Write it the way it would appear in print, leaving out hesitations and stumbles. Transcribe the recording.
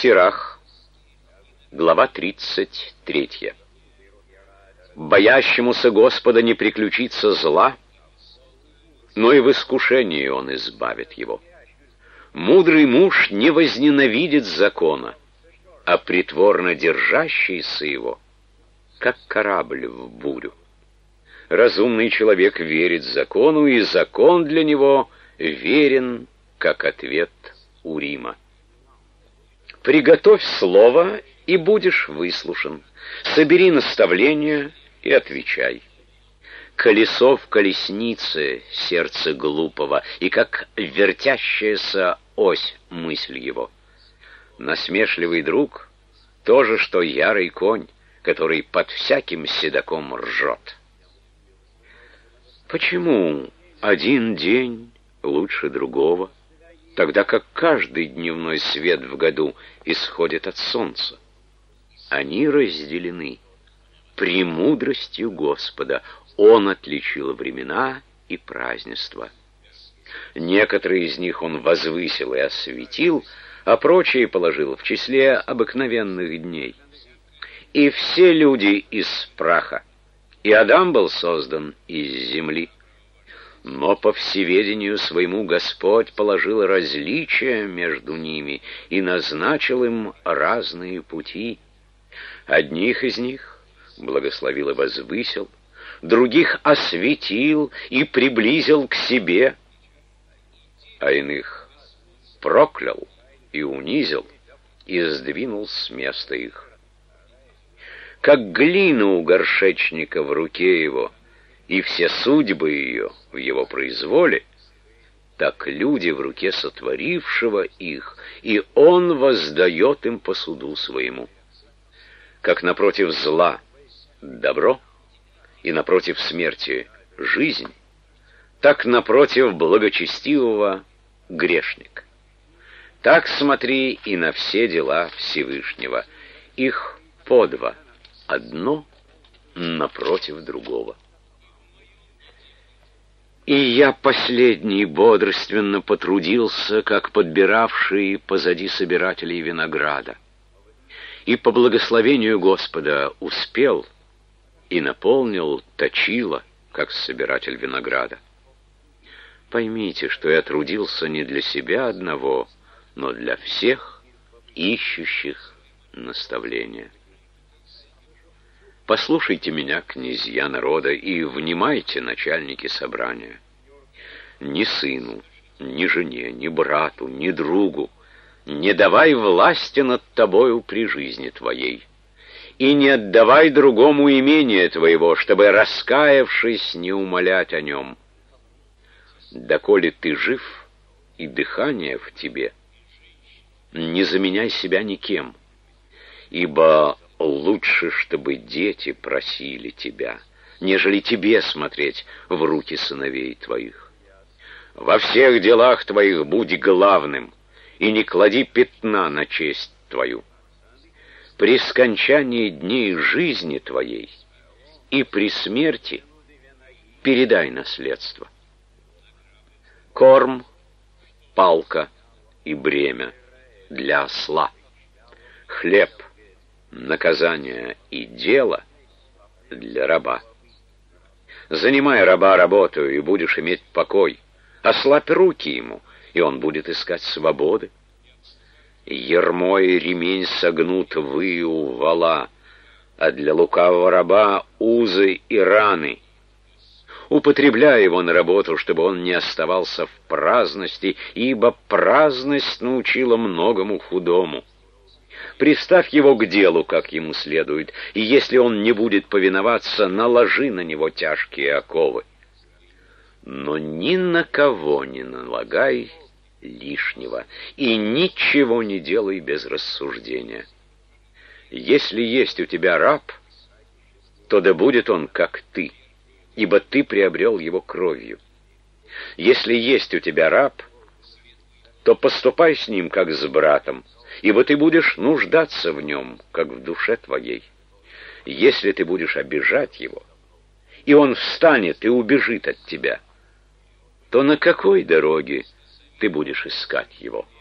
Сирах, глава 33. Боящемуся Господа не приключится зла, но и в искушении Он избавит его. Мудрый муж не возненавидит закона, а притворно держащийся его, как корабль в бурю. Разумный человек верит закону, и закон для него верен, как ответ Урима. Приготовь слово, и будешь выслушан. Собери наставления и отвечай. Колесо в колеснице сердце глупого, и как вертящаяся ось мысль его. Насмешливый друг — то же, что ярый конь, который под всяким седаком ржет. Почему один день лучше другого, тогда как каждый дневной свет в году исходит от солнца? Они разделены премудростью Господа. Он отличил времена и празднества. Некоторые из них Он возвысил и осветил, а прочие положил в числе обыкновенных дней. И все люди из праха, и Адам был создан из земли. Но по всеведению своему Господь положил различия между ними и назначил им разные пути. Одних из них благословил и возвысил, других осветил и приблизил к себе, а иных проклял и унизил и сдвинул с места их. Как глина у горшечника в руке его, и все судьбы ее в его произволе, так люди в руке сотворившего их, и он воздает им по суду своему. Как напротив зла добро, и напротив смерти жизнь, так напротив благочестивого грешник. Так смотри и на все дела Всевышнего, их по два, одно напротив другого. И я последний бодрственно потрудился, как подбиравший позади собирателей винограда, и по благословению Господа успел и наполнил точило, как собиратель винограда. Поймите, что я трудился не для себя одного, но для всех, ищущих наставления. Послушайте меня, князья народа, и внимайте, начальники собрания. Ни сыну, ни жене, ни брату, ни другу не давай власти над тобою при жизни твоей, и не отдавай другому имение твоего, чтобы, раскаявшись, не умолять о нем. Доколе ты жив и дыхание в тебе, не заменяй себя никем, ибо лучше, чтобы дети просили тебя, нежели тебе смотреть в руки сыновей твоих. Во всех делах твоих будь главным, и не клади пятна на честь твою. При скончании дней жизни твоей и при смерти передай наследство. Корм, палка и бремя для осла, хлеб, наказание и дело для раба. Занимай раба работою, и будешь иметь покой. Ослабь руки ему, и он будет искать свободы. Ярмо и ремень согнут выю вола, а для лукавого раба узы и раны. Употребляй его на работу, чтобы он не оставался в праздности, ибо праздность научила многому худому. Приставь его к делу, как ему следует, и если он не будет повиноваться, наложи на него тяжкие оковы. Но ни на кого не налагай лишнего, и ничего не делай без рассуждения. Если есть у тебя раб, то да будет он как ты, ибо ты приобрел его кровью. Если есть у тебя раб, то поступай с ним, как с братом, ибо ты будешь нуждаться в нем, как в душе твоей. Если ты будешь обижать его, и он встанет и убежит от тебя, то на какой дороге ты будешь искать его?